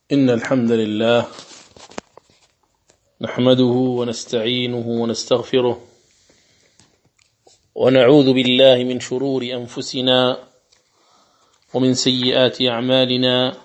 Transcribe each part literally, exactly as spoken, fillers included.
إن الحمد لله نحمده ونستعينه ونستغفره ونعوذ بالله من شرور أنفسنا ومن سيئات أعمالنا.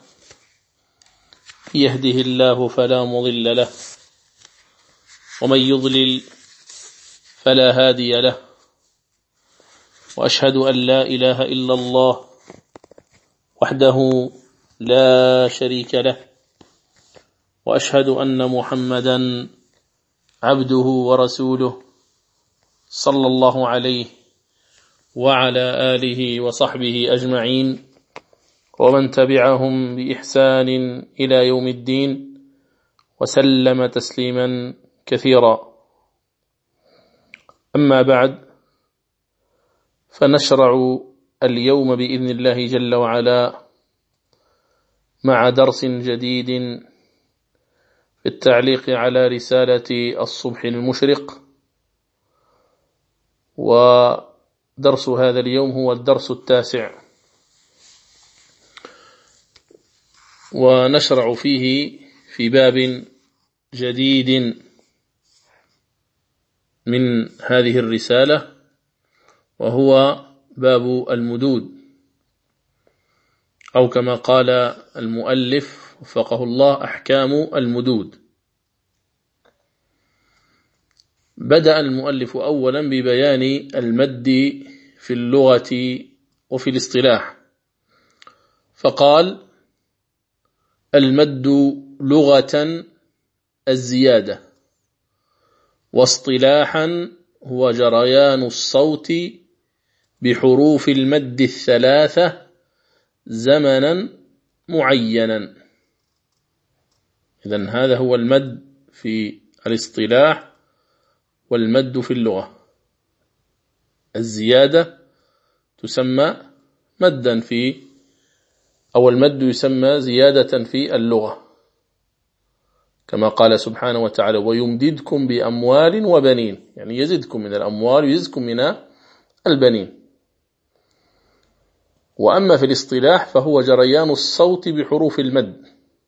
يهده الله فلا مضل له ومن يضلل فلا هادي له، وأشهد أن لا إله إلا الله وحده لا شريك له، وأشهد أن محمدا عبده ورسوله صلى الله عليه وعلى آله وصحبه أجمعين ومن تبعهم بإحسان إلى يوم الدين وسلم تسليما كثيرا. أما بعد، فنشرع اليوم بإذن الله جل وعلا مع درس جديد في التعليق على رسالة الصبح المشرق، ودرس هذا اليوم هو الدرس التاسع، ونشرع فيه في باب جديد من هذه الرسالة، وهو باب المدود، أو كما قال المؤلف وفقه الله أحكام المدود. بدأ المؤلف أولا ببيان المد في اللغة وفي الاصطلاح، فقال: المد لغة الزيادة، واصطلاحا هو جريان الصوت بحروف المد الثلاثة زمنا معينا. إذن هذا هو المد في الاصطلاح والمد في اللغة. الزيادة تسمى مدا في أو المد يسمى زيادة في اللغة، كما قال سبحانه وتعالى: ويمددكم بأموال وبنين، يعني يزدكم من الأموال ويزدكم من البنين. وأما في الاصطلاح فهو جريان الصوت بحروف المد،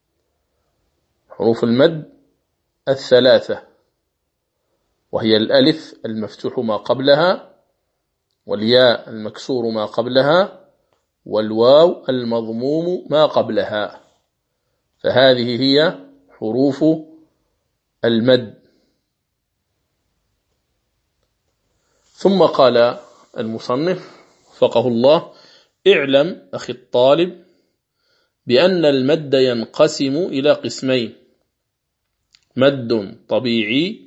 حروف المد الثلاثة، وهي الألف المفتوح ما قبلها، والياء المكسور ما قبلها، والواو المضموم ما قبلها، فهذه هي حروف المد. ثم قال المصنف وفقه الله: اعلم أخي الطالب بأن المد ينقسم إلى قسمين: مد طبيعي،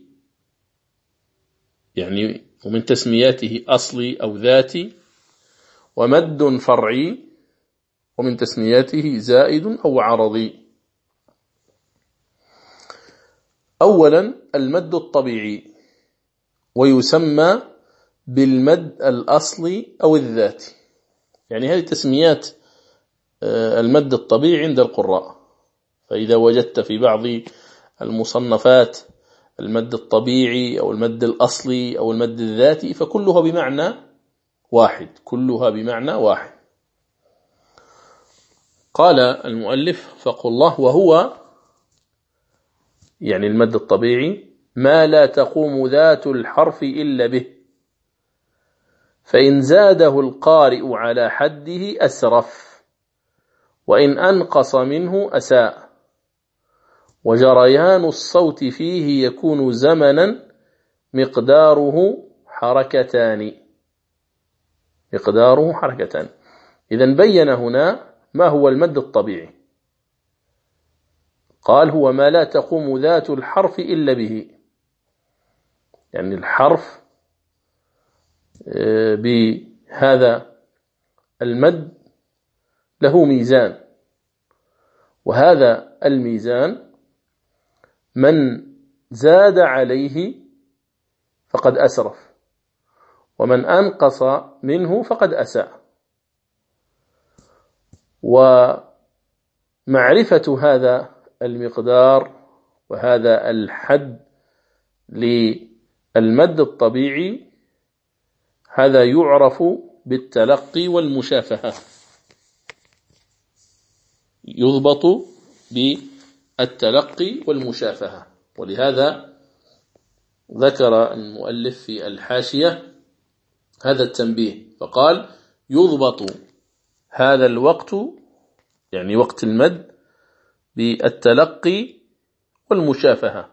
يعني ومن تسمياته أصلي أو ذاتي، ومد فرعي، ومن تسمياته زائد أو عرضي. أولا المد الطبيعي، ويسمى بالمد الأصلي أو الذاتي، يعني هذه تسميات المد الطبيعي عند القراء. فإذا وجدت في بعض المصنفات المد الطبيعي أو المد الأصلي أو المد الذاتي فكلها بمعنى واحد، كلها بمعنى واحد. قال المؤلف فقه الله: وهو يعني المد الطبيعي ما لا تقوم ذات الحرف إلا به، فإن زاده القارئ على حده أسرف، وإن أنقص منه أساء، وجريان الصوت فيه يكون زمنا مقداره حركتان مقداره حركتان إذن بين هنا ما هو المد الطبيعي. قال: هو ما لا تقوم ذات الحرف إلا به، يعني الحرف بهذا المد له ميزان، وهذا الميزان من زاد عليه فقد أسرف، ومن أنقص منه فقد أساء. ومعرفة هذا المقدار وهذا الحد للمد الطبيعي هذا يعرف بالتلقي والمشافهة، يضبط التلقي والمشافهة. ولهذا ذكر المؤلف في الحاشية هذا التنبيه فقال يضبط هذا الوقت يعني وقت المد بالتلقي والمشافهة.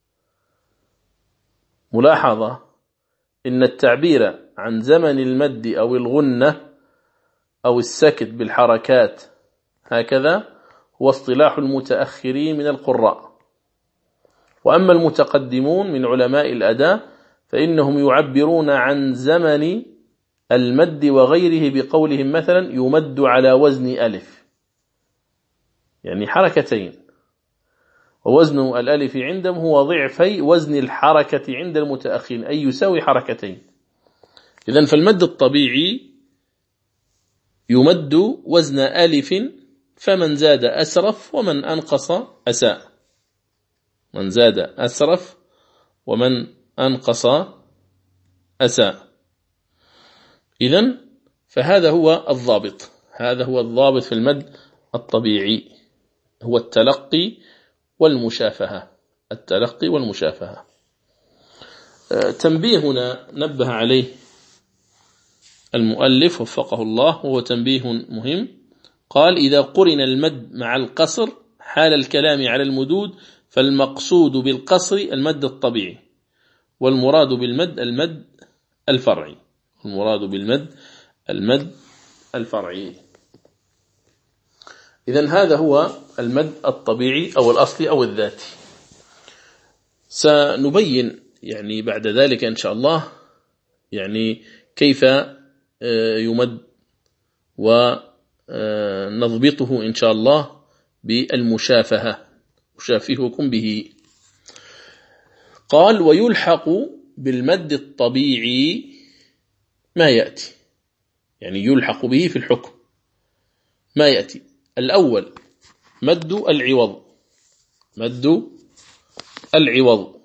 ملاحظة إن التعبير عن زمن المد أو الغنة أو السكت بالحركات هكذا هو اصطلاح المتأخرين من القراء، وأما المتقدمون من علماء الأداء فإنهم يعبرون عن زمن المد وغيره بقولهم مثلا يمد على وزن ألف، يعني حركتين، ووزن الألف عندهم هو ضعفي وزن الحركة عند المتأخرين، أي يساوي حركتين. إذن فالمد الطبيعي يمد وزن ألف، فمن زاد أسرف ومن أنقص أساء، من زاد أسرف ومن أنقص أساء. إذن فهذا هو الضابط، هذا هو الضابط في المد الطبيعي، هو التلقي والمشافهة، التلقي والمشافهة. تنبيه هنا نبه عليه المؤلف وفقه الله، وهو تنبيه مهم. قال إذا قرن المد مع القصر حال الكلام على المدود فالمقصود بالقصر المد الطبيعي، والمراد بالمد المد الفرعي، المراد بالمد المد الفرعي. إذن هذا هو المد الطبيعي أو الأصلي أو الذاتي. سنبين يعني بعد ذلك إن شاء الله يعني كيف يمد، ونضبطه إن شاء الله بالمشافهة، أشافهكم به. قال ويلحق بالمد الطبيعي ما يأتي، يعني يلحق به في الحكم ما يأتي. الأول مد العوض، مد العوض،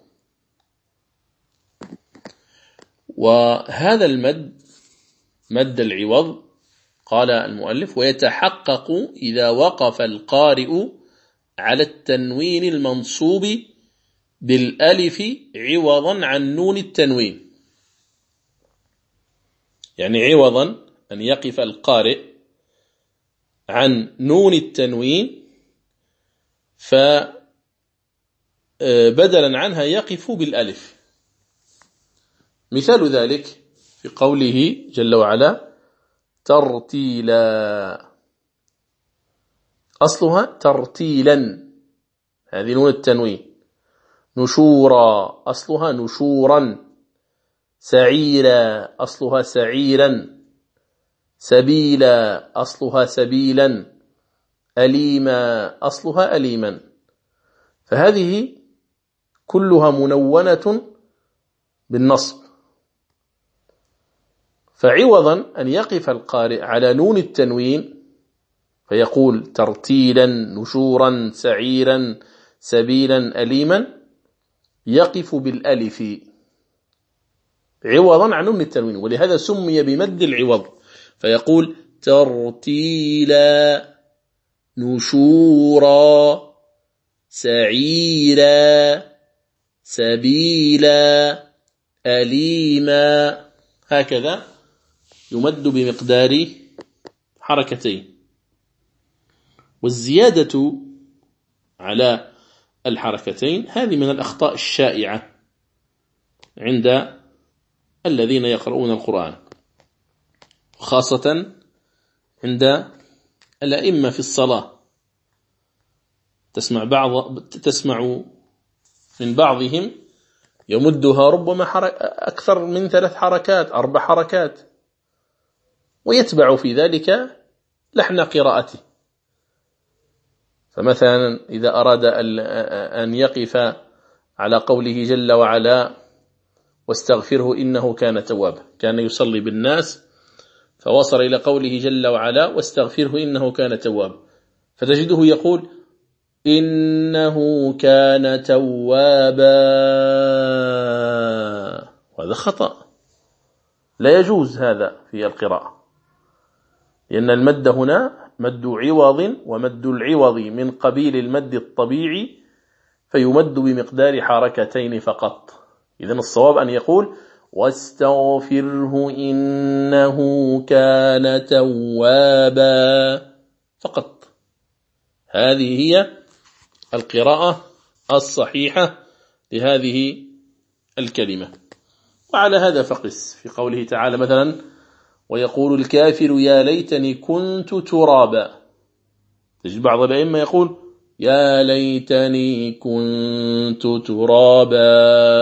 وهذا المد مد العوض قال المؤلف ويتحقق إذا وقف القارئ على التنوين المنصوب بالألف عوضا عن نون التنوين، يعني عوضا أن يقف القارئ عن نون التنوين فبدلا عنها يقف بالألف. مثال ذلك في قوله جل وعلا ترتيلا، أصلها ترتيلا، هذه نون التنوين. نشورا أصلها نشورا، سعيرا أصلها سعيرا، سبيلا أصلها سبيلا، أليما أصلها أليما. فهذه كلها منونة بالنصب، فعوضا أن يقف القارئ على نون التنوين فيقول ترتيلا نشورا سعيرا سبيلا أليما، يقف بالألف عوضا عن نون التنوين، ولهذا سمي بمد العوض، فيقول ترتيلا نشورا سعيرا سبيلا أليما، هكذا يمد بمقدار حركتين. والزيادة على الحركتين هذه من الأخطاء الشائعة عند الذين يقرؤون القرآن، خاصة عند الأئمة في الصلاة. تسمع بعض تسمع من بعضهم يمدها ربما أكثر من ثلاث حركات أربع حركات، ويتبع في ذلك لحن قراءته. فمثلا إذا أراد أن يقف على قوله جل وعلا واستغفره إنه كان توابا، كان يصلي بالناس فوصل إلى قوله جل وعلا واستغفره إنه كان توابا، فتجده يقول إنه كان توابا، وهذا خطأ، لا يجوز هذا في القراءة، لأن المد هنا مد عوض، ومد العوض من قبيل المد الطبيعي فيمد بمقدار حركتين فقط. إذن الصواب أن يقول واستغفره إنه كان توابا فقط. هذه هي القراءة الصحيحة لهذه الكلمة. وعلى هذا فقس في قوله تعالى مثلا ويقول الكافر يا ليتني كنت ترابا. تجد بعض الأئمة يقول يا ليتني كنت ترابا.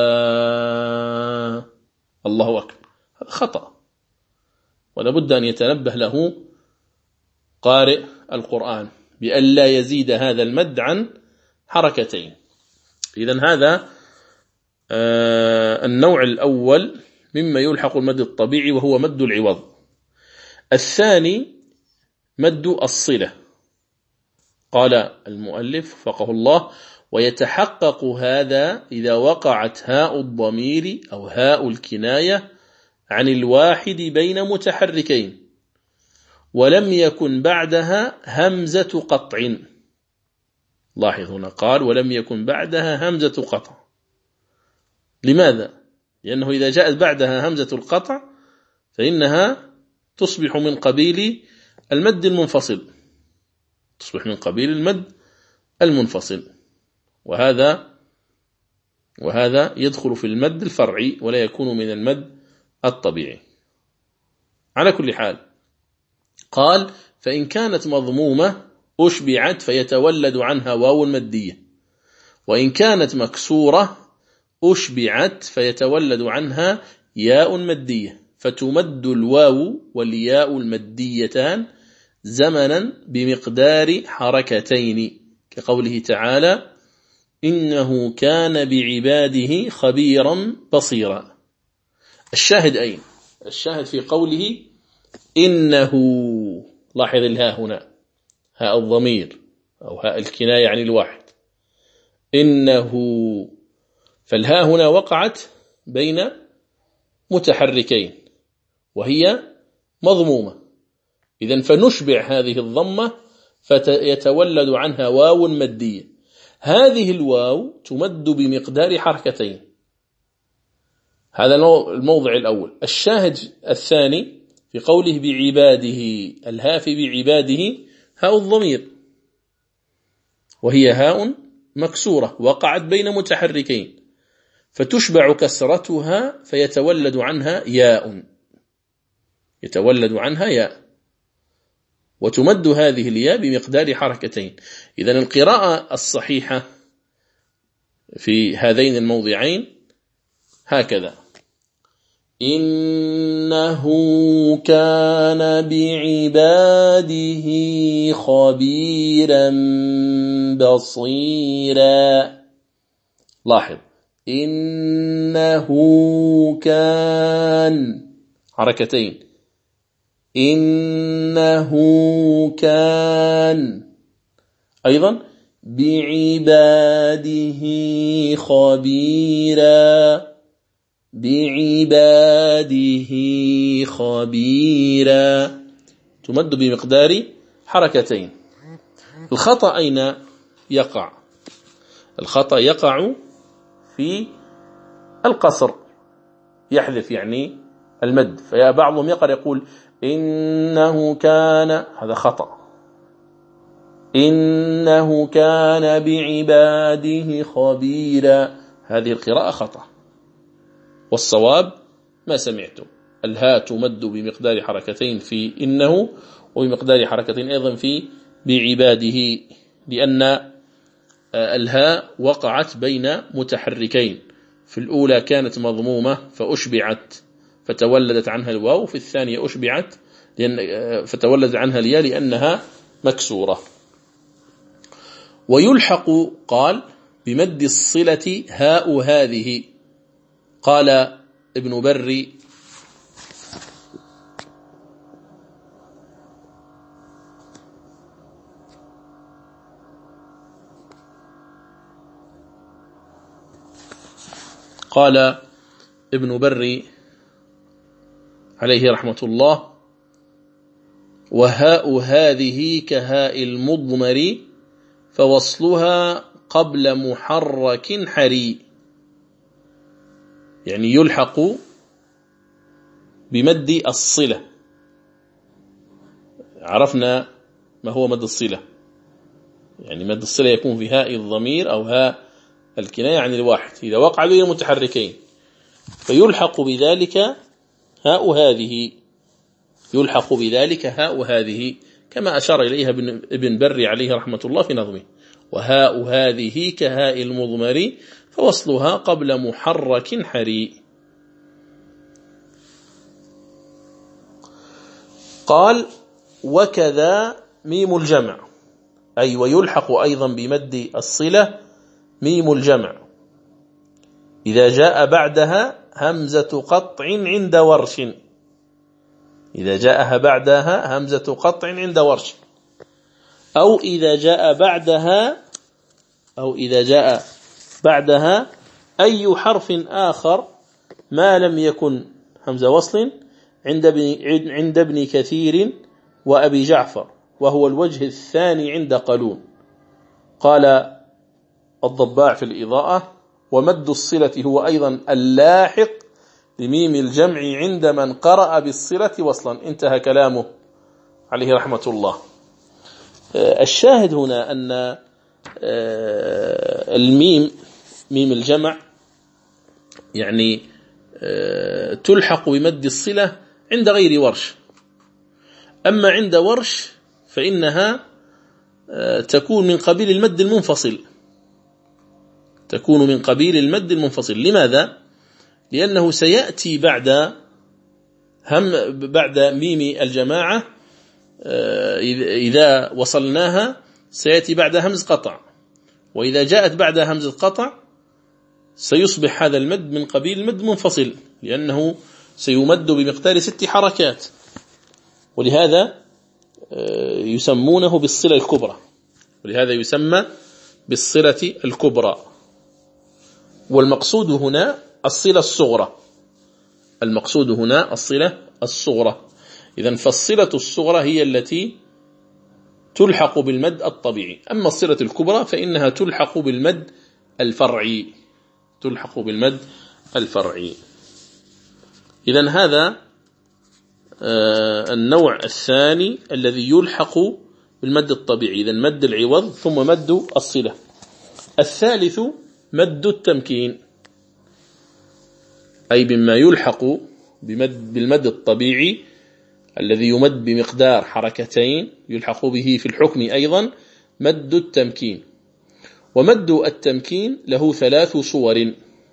الله أكبر، هذا خطأ، ولا بد أن يتنبه له قارئ القرآن بألا يزيد هذا المد عن حركتين. إذن هذا آه النوع الأول مما يلحق المد الطبيعي وهو مد العوض. الثاني مد الصلة. قال المؤلف فقه الله ويتحقق هذا إذا وقعت هاء الضمير أو هاء الكناية عن الواحد بين متحركين ولم يكن بعدها همزة قطع. لاحظ هنا قال ولم يكن بعدها همزة قطع. لماذا؟ لأنه إذا جاءت بعدها همزة القطع فإنها تصبح من قبيل المد المنفصل، تصبح من قبيل المد المنفصل، وهذا وهذا يدخل في المد الفرعي ولا يكون من المد الطبيعي. على كل حال قال فإن كانت مضمومة أشبعت فيتولد عنها واو المدية، وإن كانت مكسورة أشبعت فيتولد عنها ياء مدية، فتمد الواو والياء المديتان زمنا بمقدار حركتين كقوله تعالى إنه كان بعباده خبيرا بصيرا. الشاهد أين؟ الشاهد في قوله إنه. لاحظ الهاء هنا هاء الضمير أو هاء الكناية عن الواحد. إنه، فالهاء هنا وقعت بين متحركين وهي مضمومة، إذن فنشبع هذه الضمة فيتولد عنها واو مدية. هذه الواو تمد بمقدار حركتين. هذا الموضع الأول. الشاهد الثاني في قوله بعباده، الهاء في بعباده هاء الضمير وهي هاء مكسورة وقعت بين متحركين فتشبع كسرتها فيتولد عنها ياء، يتولد عنها ياء، وتمد هذه الياء بمقدار حركتين. إذن القراءة الصحيحة في هذين الموضعين هكذا: إنه كان بعباده خبيرا بصيرا. لاحظ إنه كان حركتين، إنه كان أيضا بعباده خبيرا، بعباده خبيرا، تمد بمقدار حركتين. الخطأ أين يقع؟ الخطأ يقع في القصر، يحذف يعني المد، فيا بعضهم يقرأ يقول إنه كان، هذا خطأ، إنه كان بعباده خبيرا، هذه القراءة خطأ. والصواب ما سمعتم، الهاء تمد بمقدار حركتين في إنه وبمقدار حركتين أيضا في بعباده، لأن الهاء وقعت بين متحركين، في الأولى كانت مضمومة فأشبعت فتولدت عنها الواو، في الثانية أشبعت لأن فتولدت عنها الياء لأنها مكسورة. ويلحق قال بمد الصلة هاء هذه. قال ابن بري قال ابن بري عليه رحمة الله وهاء هذه كهاء المضمر فوصلها قبل محرك حري، يعني يلحق بمد الصلة. عرفنا ما هو مد الصلة، يعني مد الصلة يكون في هاء الضمير أو هاء الكناية عن الواحد إذا وقع بين المتحركين، فيلحق بذلك هاء هذه، يلحق بذلك هاء هذه كما أشار إليها ابن بري عليه رحمة الله في نظمه: وهاء هذه كهاء المضمر فوصلها قبل محرك حري. قال: وكذا ميم الجمع، أي ويلحق أيضا بمد الصلة ميم الجمع إذا جاء بعدها همزة قطع عند ورش، إذا جاءها بعدها همزة قطع عند ورش، أو إذا جاء بعدها أو إذا جاء بعدها أي حرف آخر ما لم يكن همزة وصل عند ابن عند ابن كثير وأبي جعفر، وهو الوجه الثاني عند قالون. قال الضباع في الإضاءة: ومد الصلة هو أيضا اللاحق لميم الجمع عند من قرأ بالصلة وصلا. انتهى كلامه عليه رحمة الله. الشاهد هنا أن الميم ميم الجمع يعني تلحق بمد الصلة عند غير ورش، أما عند ورش فإنها تكون من قبيل المد المنفصل، تكون من قبيل المد المنفصل. لماذا؟ لأنه سيأتي بعد هم بعد ميم الجماعة إذا وصلناها سيأتي بعد همز قطع، وإذا جاءت بعد همز قطع سيصبح هذا المد من قبيل المد منفصل، لأنه سيمد بمقدار ست حركات، ولهذا يسمونه بالصلة الكبرى، ولهذا يسمى بالصلة الكبرى. والمقصود هنا الصلة الصغرى، المقصود هنا الصلة الصغرى. إذن فالصلة الصغرى هي التي تلحق بالمد الطبيعي، أما الصلة الكبرى فإنها تلحق بالمد الفرعي، تلحق بالمد الفرعي. إذن هذا النوع الثاني الذي يلحق بالمد الطبيعي، إذن مد العوض ثم مد الصلة. الثالث مد التمكين، أي بما يلحق بمد بالمد الطبيعي الذي يمد بمقدار حركتين، يلحق به في الحكم أيضا مد التمكين. ومد التمكين له ثلاث صور.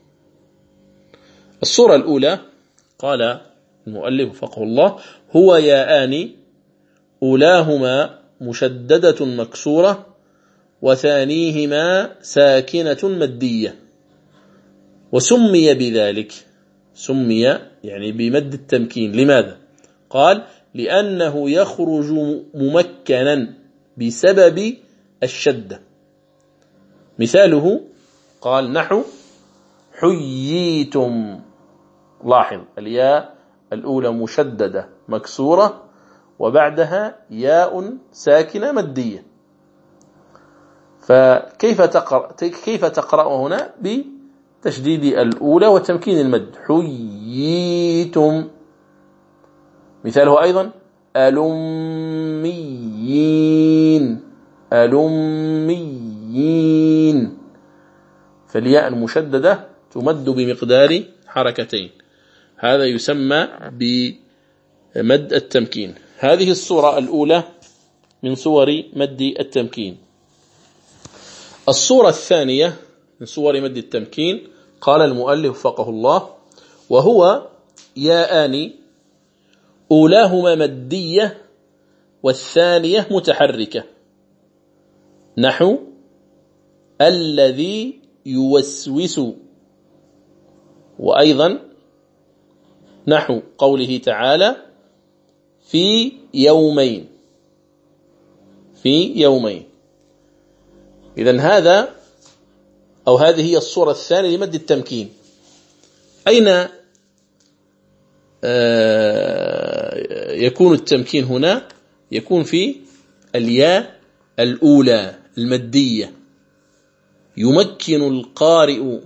الصورة الأولى قال المؤلف وفقه الله: هو ياءان أولاهما مشددة مكسورة وثانيهما ساكنة مدية، وسمي بذلك، سمي يعني بمد التمكين. لماذا؟ قال: لأنه يخرج ممكنا بسبب الشدة. مثاله قال نحو حييتم، لاحظ الياء الأولى مشددة مكسورة وبعدها ياء ساكنة مدية، فكيف تقرأ كيف تقرأ هنا؟ بتشديد الأولى وتمكين المد، حييتم. مثاله أيضا ألميين، ألميين، فالياء المشددة تمد بمقدار حركتين، هذا يسمى بمد التمكين. هذه الصورة الأولى من صور مد التمكين. الصورة الثانية من صور مد التمكين قال المؤلف وفقه الله: وهو ياءان أولاهما مدية والثانية متحركة، نحو الذي يوسوس، وأيضا نحو قوله تعالى في يومين، في يومين. إذن هذا أو هذه هي الصورة الثانية لمد التمكين. أين يكون التمكين هنا؟ يكون في الياء الأولى المدية، يمكن القارئ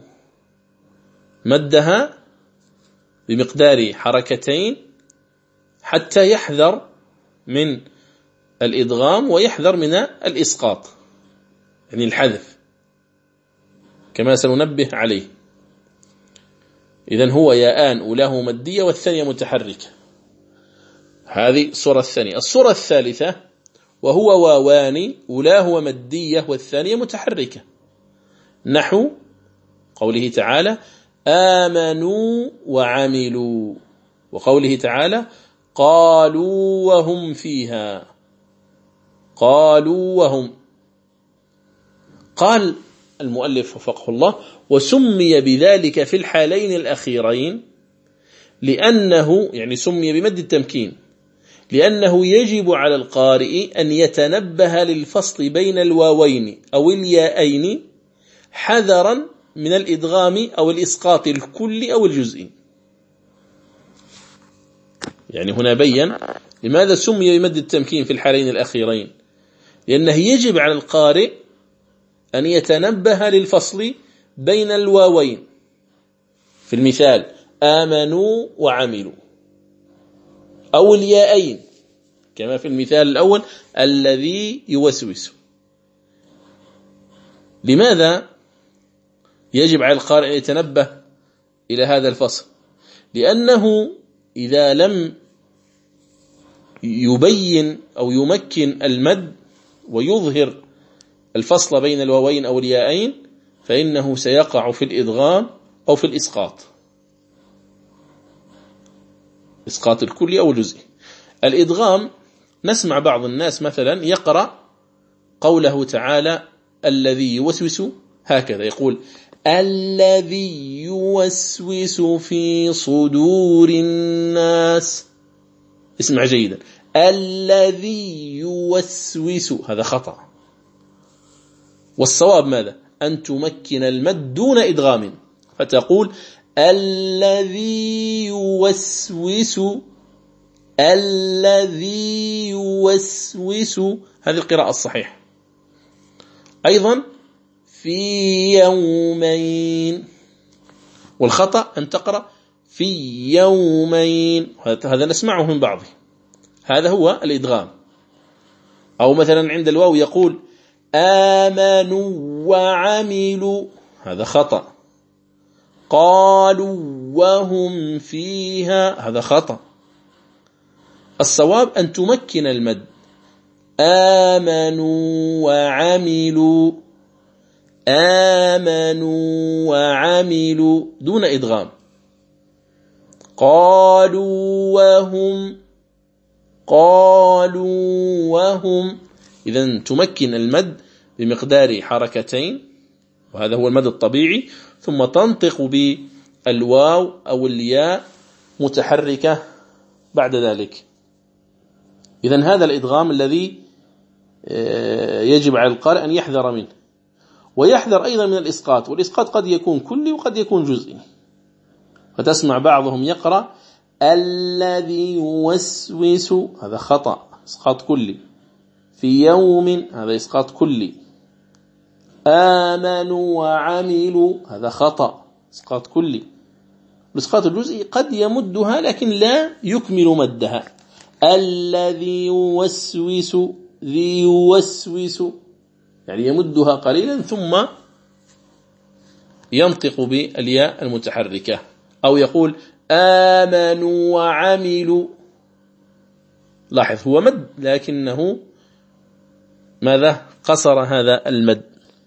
مدها بمقدار حركتين حتى يحذر من الإدغام ويحذر من الإسقاط، يعني الحذف كما سننبه عليه. إذن هو ياءان أولاه مدية والثانية متحركة. هذه الصورة الثانية. الصورة الثالثة وهو واوان أولاه مدية والثانية متحركة، نحو قوله تعالى آمنوا وعملوا، وقوله تعالى قالوا وهم فيها، قالوا وهم. قال المؤلف وفقه الله وسمي بذلك في الحالين الأخيرين لأنه، يعني سمي بمد التمكين لأنه يجب على القارئ أن يتنبه للفصل بين الواوين أو الياءين حذرا من الإدغام أو الإسقاط الكلي أو الجزئي. يعني هنا بين لماذا سمي بمد التمكين في الحالين الأخيرين، لأنه يجب على القارئ أن يتنبه للفصل بين الواوين في المثال آمنوا وعملوا، أو الياءين كما في المثال الأول الذي يوسوس. لماذا يجب على القارئ أن يتنبه إلى هذا الفصل؟ لأنه إذا لم يبين أو يمكن المد ويظهر الفصل بين الواوين أو الياءين فإنه سيقع في الإدغام أو في الإسقاط، إسقاط الكلي أو الجزئي. الإدغام نسمع بعض الناس مثلا يقرأ قوله تعالى الذي يوسوس هكذا، يقول الذي يوسوس في صدور الناس. اسمع جيدا، الذي يوسوس، هذا خطأ. والصواب ماذا؟ أن تمكن المد دون إدغام، فتقول الذي يوسوس، الذي يوسوس، هذه القراءة الصحيحة. أيضا في يومين، والخطأ أن تقرأ في يومين، هذا نسمعه من بعضه، هذا هو الإدغام. أو مثلا عند الواو يقول آمنوا وعملوا، هذا خطأ. قالوا وهم فيها، هذا خطأ. الصواب أن تمكن المد آمنوا وعملوا، آمنوا وعملوا دون إدغام. قالوا وهم، قالوا وهم. إذن تمكن المد بمقدار حركتين، وهذا هو المد الطبيعي، ثم تنطق بالواو أو الياء متحركة بعد ذلك. إذن هذا الإدغام الذي يجب على القارئ أن يحذر منه، ويحذر أيضا من الإسقاط، والإسقاط قد يكون كلي وقد يكون جزئي. فتسمع بعضهم يقرأ الذي يوسوس، هذا خطأ، إسقاط كلي. في يوم، هذا إسقاط كلي. آمنوا وعملوا، هذا خطأ، إسقاط كلي. الإسقاط الجزئي قد يمدها لكن لا يكمل مدها. الذي يوسوس، ذي يوسوس، يعني يمدها قليلا ثم ينطق بالياء المتحركة. أو يقول آمنوا وعملوا، لاحظ هو مد لكنه ماذا؟ قصر هذا المد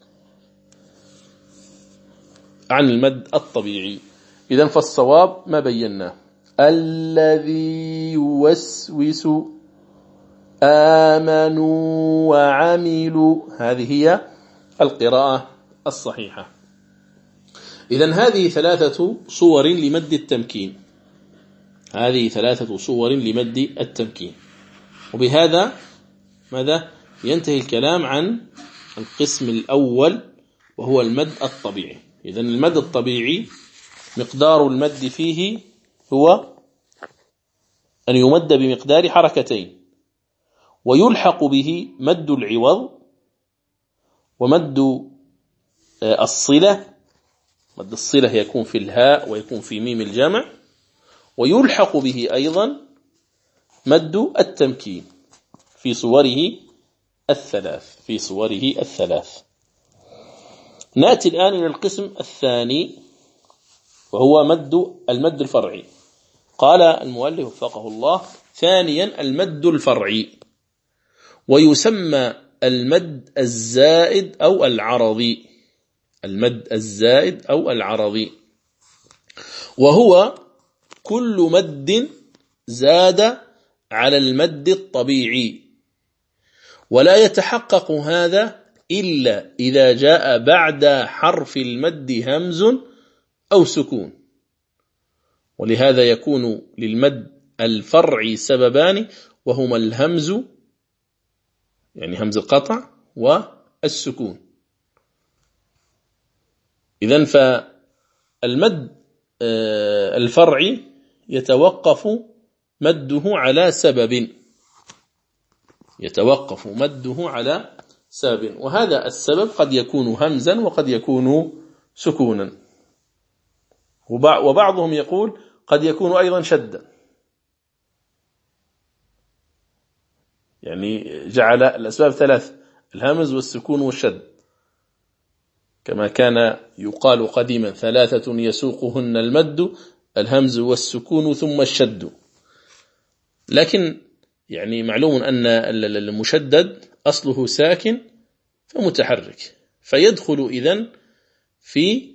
عن المد الطبيعي. إذن فالصواب ما بيناه، الذي يوسوس، آمنوا وعملوا، هذه هي القراءة الصحيحة. إذن هذه ثلاثة صور لمد التمكين، هذه ثلاثة صور لمد التمكين. وبهذا ماذا؟ ينتهي الكلام عن القسم الأول وهو المد الطبيعي. إذن المد الطبيعي مقدار المد فيه هو أن يمد بمقدار حركتين، ويلحق به مد العوض ومد الصلة، مد الصلة يكون في الهاء ويكون في ميم الجمع، ويلحق به أيضا مد التمكين في صوره الثلاث في صوره الثلاث. نأتي الآن إلى القسم الثاني وهو مد المد الفرعي. قال المؤلف وفقه الله: ثانيا المد الفرعي، ويسمى المد الزائد أو العرضي، المد الزائد أو العرضي، وهو كل مد زاد على المد الطبيعي، ولا يتحقق هذا إلا إذا جاء بعد حرف المد همز أو سكون. ولهذا يكون للمد الفرعي سببان، وهما الهمز يعني همز القطع والسكون. إذن فالمد الفرعي يتوقف مده على سبب يتوقف مده على سبب وهذا السبب قد يكون همزا وقد يكون سكونا، وبعضهم يقول قد يكون أيضا شدا، يعني جعل الأسباب ثلاث: الهمز والسكون والشد، كما كان يقال قديما: ثلاثة يسوقهن المد، الهمز والسكون ثم الشد. لكن يعني معلوم أن المشدد أصله ساكن فمتحرك، فيدخل إذن في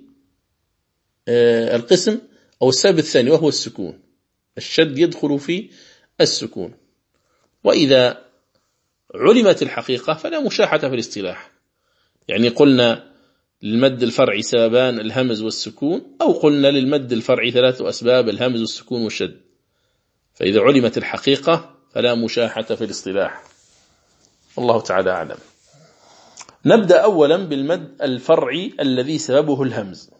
القسم أو السبب الثاني وهو السكون. الشد يدخل في السكون. وإذا علمت الحقيقة فلا مشاحة في الاصطلاح، يعني قلنا للمد الفرعي سببان: الهمز والسكون، أو قلنا للمد الفرعي ثلاث أسباب: الهمز والسكون والشد. فإذا علمت الحقيقة فلا مشاحة في الاصطلاح. الله تعالى أعلم. نبدأ أولا بالمد الفرعي الذي سببه الهمز،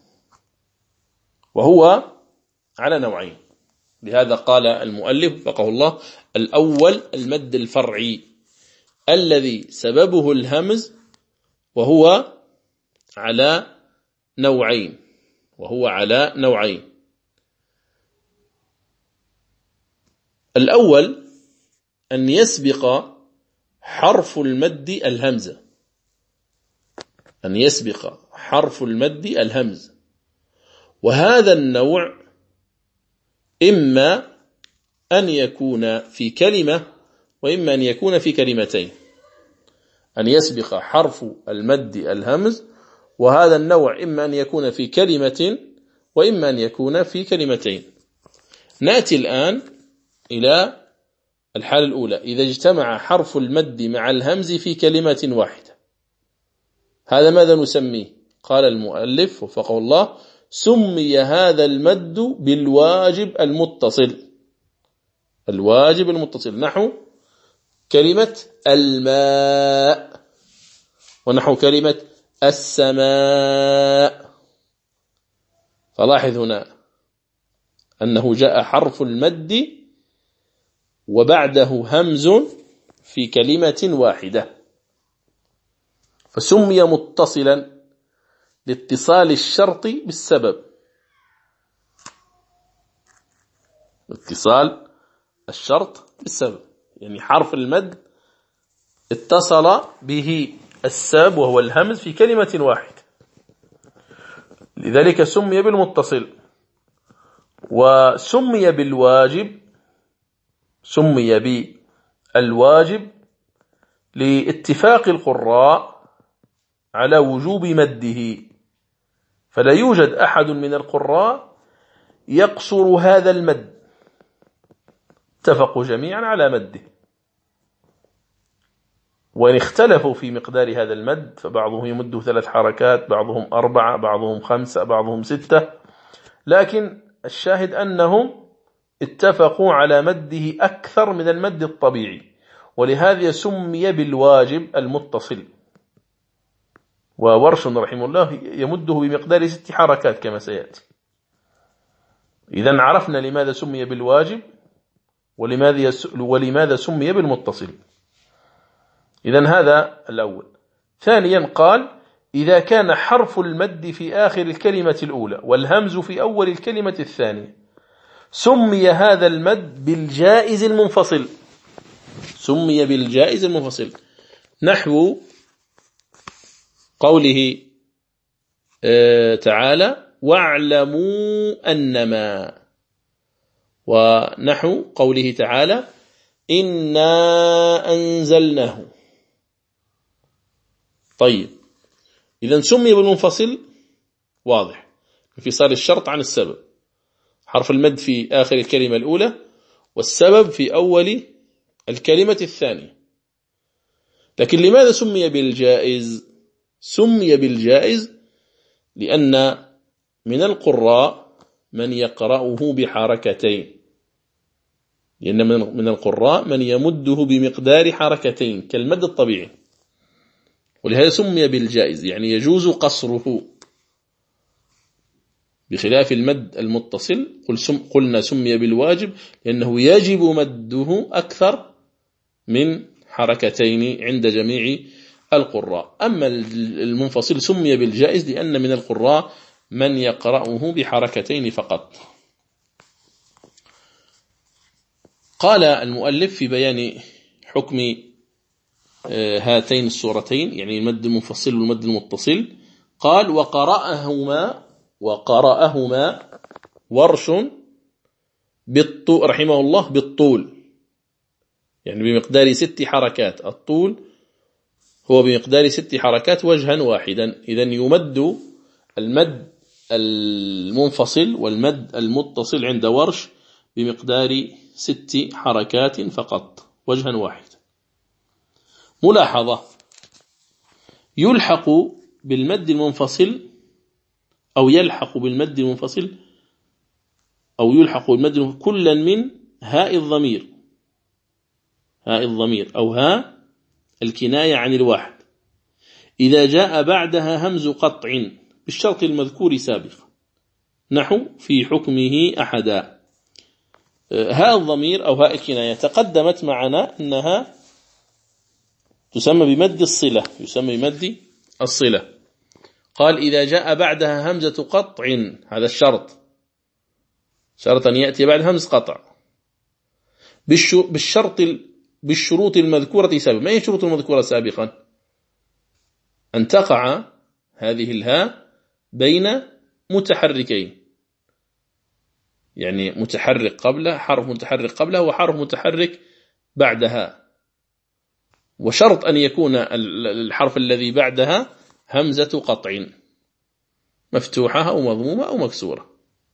وهو على نوعين. لهذا قال المؤلف وفقه الله: الأول المد الفرعي الذي سببه الهمز، وهو على نوعين وهو على نوعين الأول أن يسبق حرف المد الهمزة أن يسبق حرف المد الهمز وهذا النوع إما أن يكون في كلمة وإما أن يكون في كلمتين. أن يسبق حرف المد الهمز، وهذا النوع إما أن يكون في كلمة وإما أن يكون في كلمتين. نأتي الآن إلى الحالة الأولى: إذا اجتمع حرف المد مع الهمز في كلمة واحدة، هذا ماذا نسميه؟ قال المؤلف وفقه الله: سمي هذا المد بالواجب المتصل. الواجب المتصل نحو كلمة الماء، ونحو كلمة السماء. فلاحظ هنا أنه جاء حرف المد وبعده همز في كلمة واحدة، فسمي متصلا لاتصال الشرط بالسبب. اتصال الشرط بالسبب، يعني حرف المد اتصل به السبب وهو الهمز في كلمة واحدة، لذلك سمي بالمتصل. وسمي بالواجب سمي بالواجب لاتفاق القراء على وجوب مده، فلا يوجد أحد من القراء يقصر هذا المد، اتفقوا جميعا على مده. وإن اختلفوا في مقدار هذا المد فبعضهم يمده ثلاث حركات، بعضهم أربعة، بعضهم خمسة، بعضهم ستة، لكن الشاهد أنهم اتفقوا على مده أكثر من المد الطبيعي، ولهذا سمي بالواجب المتصل. وورش رحمه الله يمده بمقدار ست حركات كما سيأتي. إذن عرفنا لماذا سمي بالواجب ولماذا ولماذا سمي بالمتصل. إذن هذا الأول. ثانيا قال: إذا كان حرف المد في آخر الكلمة الأولى والهمز في أول الكلمة الثانية سمي هذا المد بالجائز المنفصل. سمي بالجائز المنفصل نحو قوله تعالى واعلموا أنما، ونحو قوله تعالى إنا أنزلناه. طيب إذا سمي بالمنفصل واضح انفصال الشرط عن السبب، حرف المد في آخر الكلمة الأولى والسبب في أول الكلمة الثانية. لكن لماذا سمي بالجائز؟ سمي بالجائز لأن من القراء من يقرأه بحركتين، لأن من القراء من يمده بمقدار حركتين كالمد الطبيعي، ولهذا سمي بالجائز يعني يجوز قصره، بخلاف المد المتصل قلنا سمي بالواجب لأنه يجب مده أكثر من حركتين عند جميع القراء. أما المنفصل سمي بالجائز لأن من القراء من يقرأه بحركتين فقط. قال المؤلف في بيان حكم هاتين السورتين يعني المد المنفصل والمد المتصل قال وقرأهما وقرأهما ورش بالطول رحمه الله بالطول، يعني بمقدار ست حركات. الطول هو بمقدار ست حركات وجها واحدا. إذن يمد المد المنفصل والمد المتصل عند ورش بمقدار ست حركات فقط وجها واحدا. ملاحظة: يلحق بالمد المنفصل أو يلحق بالمد المنفصل أو يلحق بالمد المنفصل كلا من هاء الضمير، هاء الضمير أو هاء الكناية عن الواحد إذا جاء بعدها همز قطع بالشرط المذكور سابقا، نحو في حكمه أحدا. هاء الضمير أو هاء الكناية تقدمت معنا أنها تسمى بمد الصلة، يسمى بمد الصلة. قال إذا جاء بعدها همزة قطع، هذا الشرط، شرط أن يأتي بعد همز قطع بالشرط بالشروط المذكورة سابقا. ما هي الشروط المذكورة سابقا؟ أن تقع هذه الهاء بين متحركين، يعني متحرك قبله، حرف متحرك قبله وحرف متحرك بعدها، وشرط أن يكون الحرف الذي بعدها همزة قطع مفتوحة أو مضمومة أو مكسورة،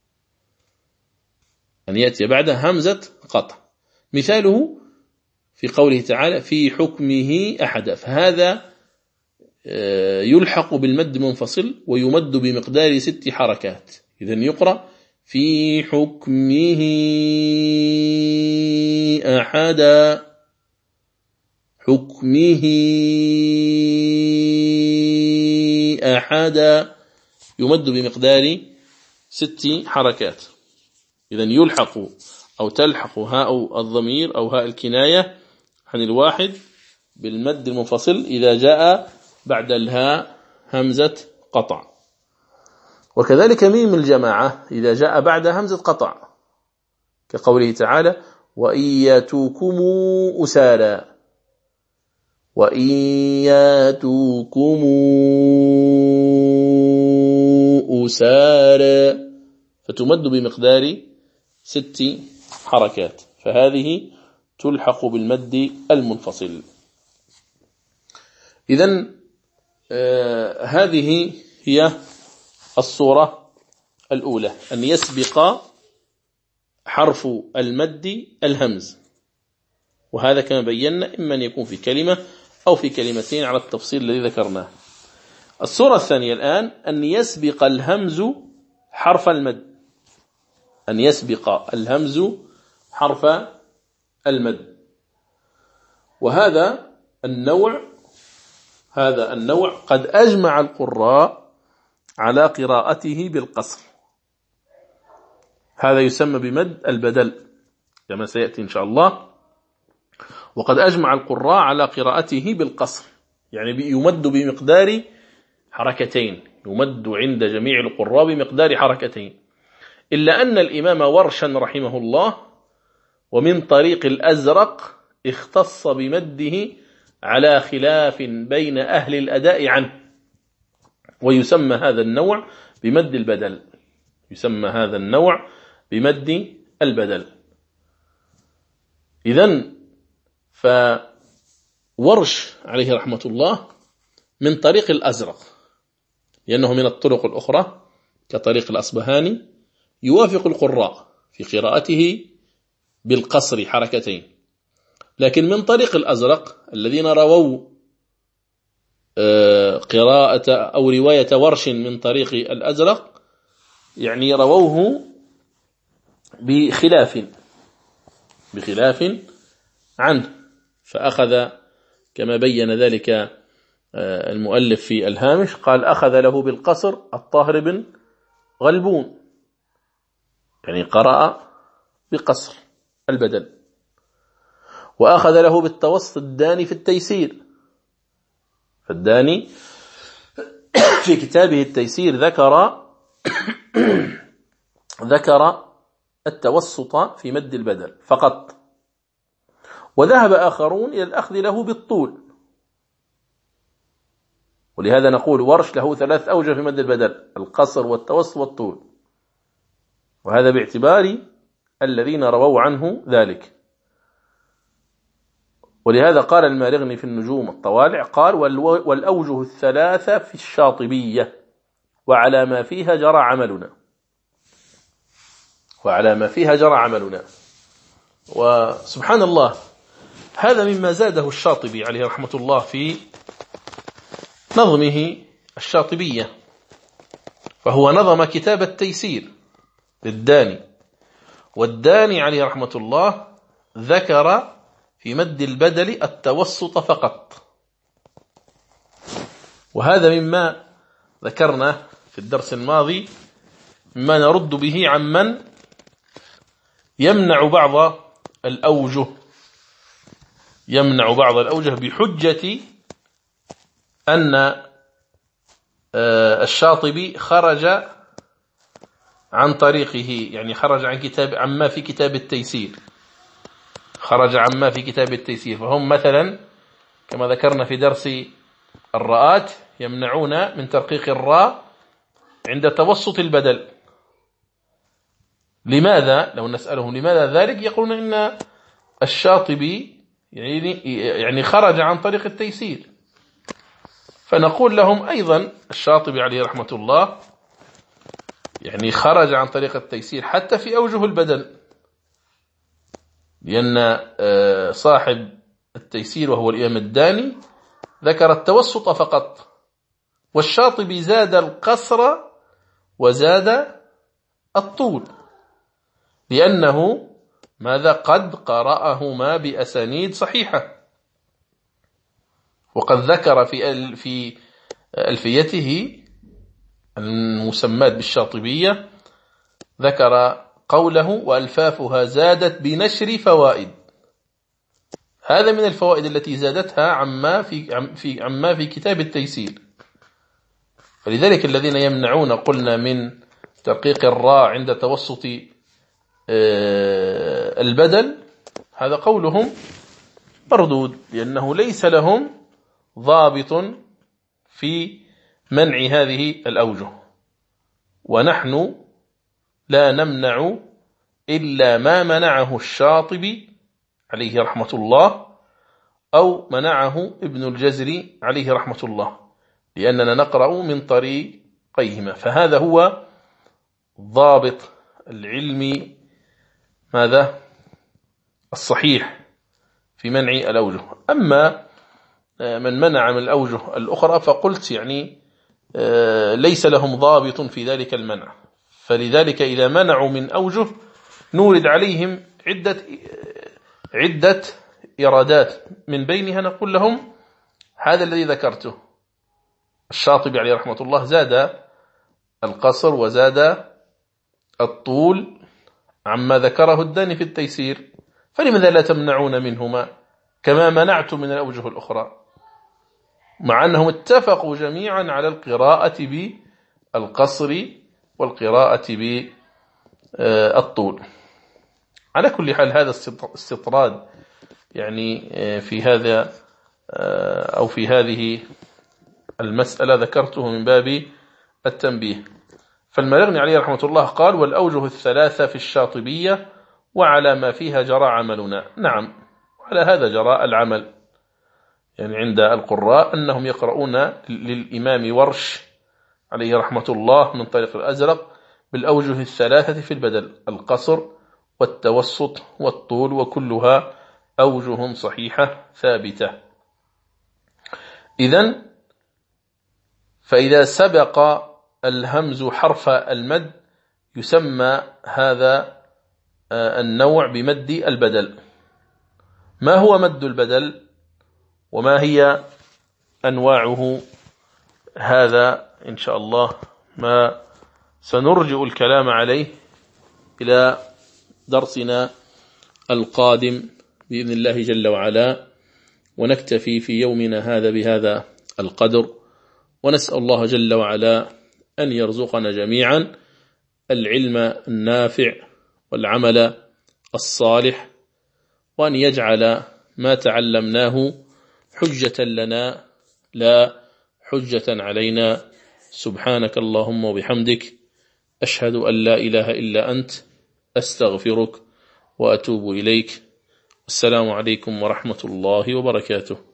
أن يأتي بعدها همزة قطع. مثاله في قوله تعالى في حكمه أحدا، فهذا يلحق بالمد منفصل ويمد بمقدار ست حركات. إذن يقرأ في حكمه أحدا، حكمه أحدا، يمد بمقدار ست حركات. إذن يلحق أو تلحق هاء الضمير أو هاء الكناية عن الواحد بالمد المنفصل إذا جاء بعد الهاء همزة قطع. وكذلك ميم الجماعة إذا جاء بعد همزة قطع كقوله تعالى وإن ياتوكم أسارى، وإن ياتوكم أسارى، فتمد بمقدار ست حركات، فهذه تلحق بالمد المنفصل. إذن آه هذه هي الصورة الأولى، أن يسبق حرف المد الهمز، وهذا كما بينا إما أن يكون في كلمة أو في كلمتين على التفصيل الذي ذكرناه. الصورة الثانية الآن أن يسبق الهمز حرف المد، أن يسبق الهمز حرف المد، وهذا النوع هذا النوع قد أجمع القراء على قراءته بالقصر. هذا يسمى بمد البدل كما سيأتي إن شاء الله. وقد أجمع القراء على قراءته بالقصر، يعني يمد بمقدار حركتين، يمد عند جميع القراء بمقدار حركتين، إلا أن الإمام ورشا رحمه الله ومن طريق الأزرق اختص بمده على خلاف بين أهل الأداء عنه، ويسمى هذا النوع بمد البدل، يسمى هذا النوع بمد البدل. إذن فورش عليه رحمة الله من طريق الأزرق، لأنه من الطرق الأخرى كطريق الأصبهاني يوافق القراء في قراءته بالقصر حركتين، لكن من طريق الأزرق الذين رووا قراءة أو رواية ورش من طريق الأزرق يعني رووه بخلاف بخلاف عنه، فأخذ كما بين ذلك المؤلف في الهامش، قال أخذ له بالقصر الطاهر بن غلبون، يعني قرأ بقصر البدل. وأخذ له بالتوسط الداني في التيسير، فالداني في كتابه التيسير ذكر ذكر التوسط في مد البدل فقط. وذهب آخرون إلى الأخذ له بالطول، ولهذا نقول ورش له ثلاث أوجه في مد البدل: القصر والتوسط والطول، وهذا باعتبار الذين رووا عنه ذلك. ولهذا قال المارغني في النجوم الطوالع، قال: والأوجه الثلاثة في الشاطبية وعلى ما فيها جرى عملنا، وعلى ما فيها جرى عملنا. وسبحان الله، هذا مما زاده الشاطبي عليه رحمة الله في نظمه الشاطبية، فهو نظم كتاب التيسير للداني، والداني عليه رحمة الله ذكر في مد البدل التوسط فقط. وهذا مما ذكرنا في الدرس الماضي مما نرد به عمن يمنع بعض الأوجه يمنع بعض الأوجه بحجة أن الشاطبي خرج عن طريقه، يعني خرج عن كتاب عما في كتاب التيسير خرج عما في كتاب التيسير فهم مثلا كما ذكرنا في درس الراءات يمنعون من ترقيق الراء عند توسط البدل. لماذا؟ لو نسألهم لماذا ذلك يقولون إن الشاطبي يعني يعني خرج عن طريق التيسير، فنقول لهم أيضا الشاطبي عليه رحمة الله يعني خرج عن طريق التيسير حتى في أوجه البدل، لأن صاحب التيسير وهو الإمام الداني ذكر التوسط فقط، والشاطبي زاد القصر وزاد الطول، لأنه ماذا قد قرأهما بأسانيد صحيحة. وقد ذكر في في ألفيته المسمات بالشاطبية ذكر قوله: وألفافها زادت بنشر فوائد. هذا من الفوائد التي زادتها عما في في عما في كتاب التيسير. فلذلك الذين يمنعون قلنا من ترقيق الراء عند توسط البدل هذا قولهم مردود، لأنه ليس لهم ضابط في منع هذه الأوجه، ونحن لا نمنع إلا ما منعه الشاطبي عليه رحمة الله أو منعه ابن الجزري عليه رحمة الله، لأننا نقرأ من طريقيهما، فهذا هو ضابط العلم ماذا الصحيح في منع الأوجه. أما من منع من الأوجه الأخرى فقلت يعني ليس لهم ضابط في ذلك المنع، فلذلك إذا منعوا من أوجه نورد عليهم عدة عدة إرادات، من بينها نقول لهم هذا الذي ذكرته. الشاطبي عليه رحمة الله زاد القصر وزاد الطول عما ذكره الداني في التيسير، فلماذا لا تمنعون منهما كما منعت من الأوجه الأخرى؟ مع أنهم اتفقوا جميعا على القراءة بالقصر والقراءة بالطول. على كل حال هذا استطراد يعني في هذا أو في هذه المسألة ذكرته من باب التنبيه. فالمرغني عليه رحمة الله قال: والأوجه الثلاثة في الشاطبية وعلى ما فيها جرى عملنا. نعم، على هذا جرى العمل، يعني عند القراء أنهم يقرؤون للإمام ورش عليه رحمة الله من طريق الأزرق بالأوجه الثلاثة في البدل: القصر والتوسط والطول، وكلها أوجه صحيحة ثابتة. إذن فإذا سبق الهمز حرف المد يسمى هذا النوع بمد البدل. ما هو مد البدل وما هي أنواعه؟ هذا إن شاء الله ما سنرجع الكلام عليه إلى درسنا القادم بإذن الله جل وعلا، ونكتفي في يومنا هذا بهذا القدر، ونسأل الله جل وعلا أن يرزقنا جميعا العلم النافع والعمل الصالح، وأن يجعل ما تعلمناه حجة لنا لا حجة علينا. سبحانك اللهم وبحمدك، أشهد أن لا إله إلا أنت، أستغفرك وأتوب إليك. السلام عليكم ورحمة الله وبركاته.